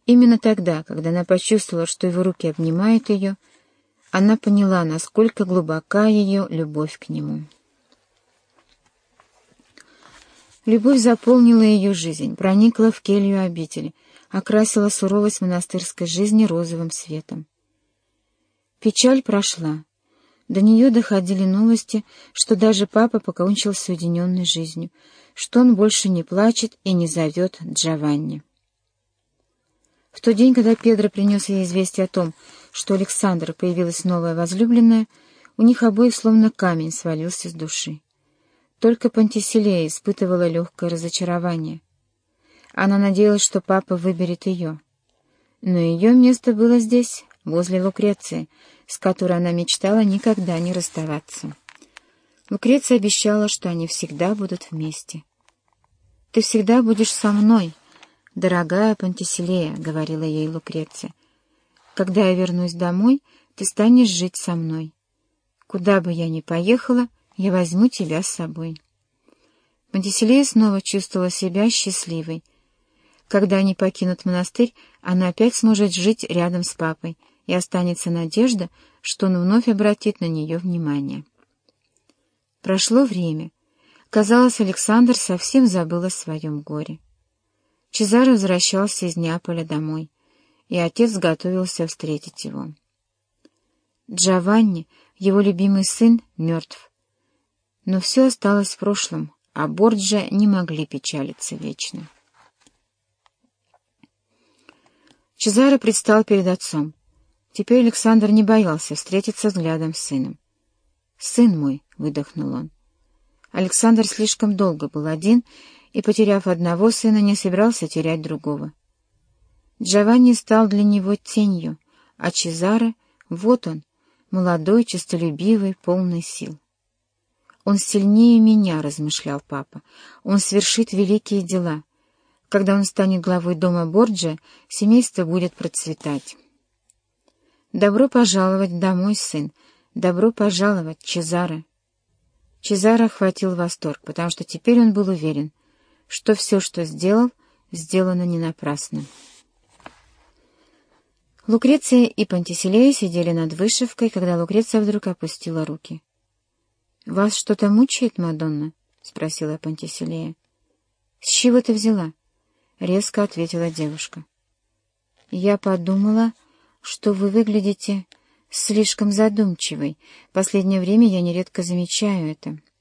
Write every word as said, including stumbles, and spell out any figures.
Именно тогда, когда она почувствовала, что его руки обнимают ее, она поняла, насколько глубока ее любовь к нему. Любовь заполнила ее жизнь, проникла в келью обители, окрасила суровость монастырской жизни розовым светом. Печаль прошла. До нее доходили новости, что даже папа покончил с уединенной жизнью, что он больше не плачет и не зовет Джованни. В тот день, когда Педро принес ей известие о том, что у Александра появилась новая возлюбленная, у них обоих словно камень свалился с души. Только Пантиселея испытывала легкое разочарование. Она надеялась, что папа выберет ее. Но ее место было здесь, возле Лукреции, с которой она мечтала никогда не расставаться. Лукреция обещала, что они всегда будут вместе. «Ты всегда будешь со мной, дорогая Пантиселея», — говорила ей Лукреция. «Когда я вернусь домой, ты станешь жить со мной. Куда бы я ни поехала, я возьму тебя с собой». Пантиселея снова чувствовала себя счастливой. Когда они покинут монастырь, она опять сможет жить рядом с папой, и останется надежда, что он вновь обратит на нее внимание. Прошло время. Казалось, Александр совсем забыл о своем горе. Чезаро возвращался из Неаполя домой, и отец готовился встретить его. Джованни, его любимый сын, мертв. Но все осталось в прошлом, а Борджиа не могли печалиться вечно. Чезаро предстал перед отцом. Теперь Александр не боялся встретиться взглядом с сыном. «Сын мой», — выдохнул он. Александр слишком долго был один, и, потеряв одного сына, не собирался терять другого. Джованни стал для него тенью, а Чезаро — вот он, молодой, честолюбивый, полный сил. «Он сильнее меня», — размышлял папа, — «он свершит великие дела. Когда он станет главой дома Борджиа, семейство будет процветать». «Добро пожаловать домой, сын! Добро пожаловать, Чезаро!» Чезаро охватил восторг, потому что теперь он был уверен, что все, что сделал, сделано не напрасно. Лукреция и Пантиселея сидели над вышивкой, когда Лукреция вдруг опустила руки. «Вас что-то мучает, Мадонна?» — спросила Пантиселея. «С чего ты взяла?» — резко ответила девушка. «Я подумала, что вы выглядите слишком задумчивой. В последнее время я нередко замечаю это».